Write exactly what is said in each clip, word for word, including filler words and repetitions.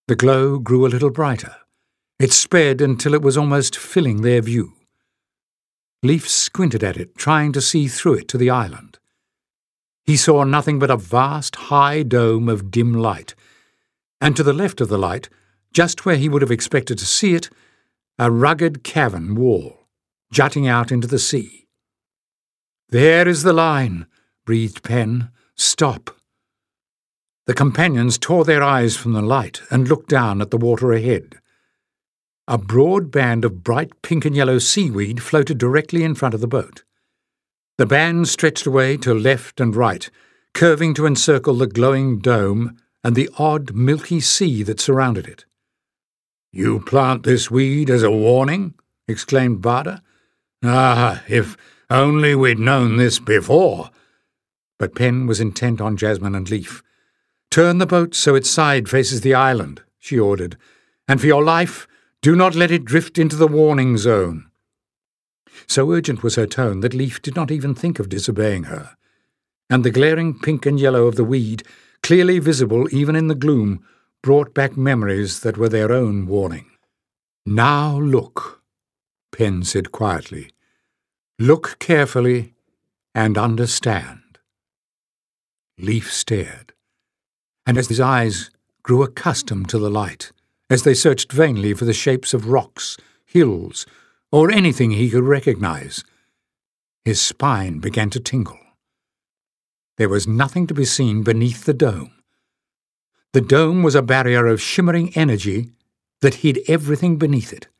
The glow grew a little brighter. It spread until it was almost filling their view. Leif squinted at it, trying to see through it to the island. He saw nothing but a vast, high dome of dim light, and to the left of the light, just where he would have expected to see it, a rugged cavern wall, jutting out into the sea. "There is the line," breathed Penn. "Stop." The companions tore their eyes from the light and looked down at the water ahead. A broad band of bright pink and yellow seaweed floated directly in front of the boat. The band stretched away to left and right, curving to encircle the glowing dome and the odd, milky sea that surrounded it. "You plant this weed as a warning?" exclaimed Barda. "Ah, if only we'd known this before." But Penn was intent on Jasmine and Leif. "Turn the boat so its side faces the island," she ordered, "and for your life, do not let it drift into the warning zone." So urgent was her tone that Leif did not even think of disobeying her, and the glaring pink and yellow of the weed, clearly visible even in the gloom, brought back memories that were their own warning. "Now look," Penn said quietly. "Look carefully and understand." Leif stared, and as his eyes grew accustomed to the light, as they searched vainly for the shapes of rocks, hills, or anything he could recognize, his spine began to tingle. There was nothing to be seen beneath the dome. The dome was a barrier of shimmering energy that hid everything beneath it.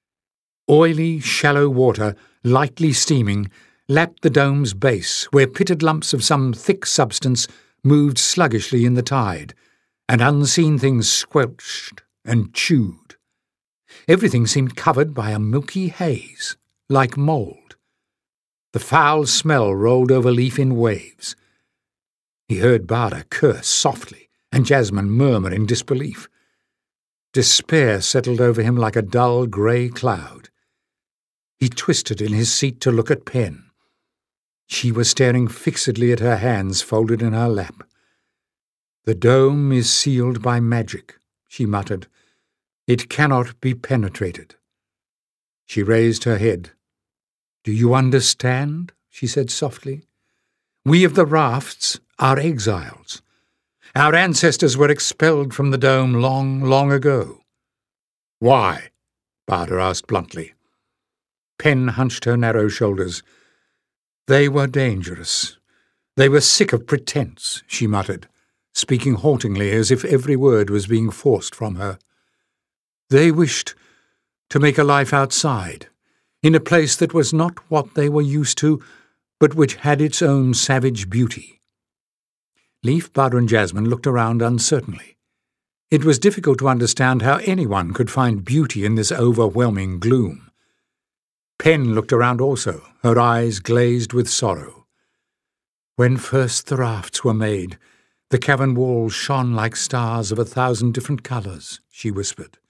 Oily, shallow water, lightly steaming, lapped the dome's base, where pitted lumps of some thick substance moved sluggishly in the tide, and unseen things squelched and chewed. Everything seemed covered by a milky haze, like mould. The foul smell rolled over Leif in waves. He heard Barda curse softly, and Jasmine murmur in disbelief. Despair settled over him like a dull grey cloud. He twisted in his seat to look at Penn. She was staring fixedly at her hands folded in her lap. "The dome is sealed by magic," she muttered. "It cannot be penetrated." She raised her head. "Do you understand?" she said softly. "We of the rafts are exiles. Our ancestors were expelled from the dome long, long ago." "Why?" Barda asked bluntly. Penn hunched her narrow shoulders. "They were dangerous. They were sick of pretense," she muttered, speaking haltingly as if every word was being forced from her. "They wished to make a life outside, in a place that was not what they were used to, but which had its own savage beauty." Leif, Barda and Jasmine looked around uncertainly. It was difficult to understand how anyone could find beauty in this overwhelming gloom. Penn looked around also, her eyes glazed with sorrow. "When first the rafts were made, the cavern walls shone like stars of a thousand different colours," she whispered.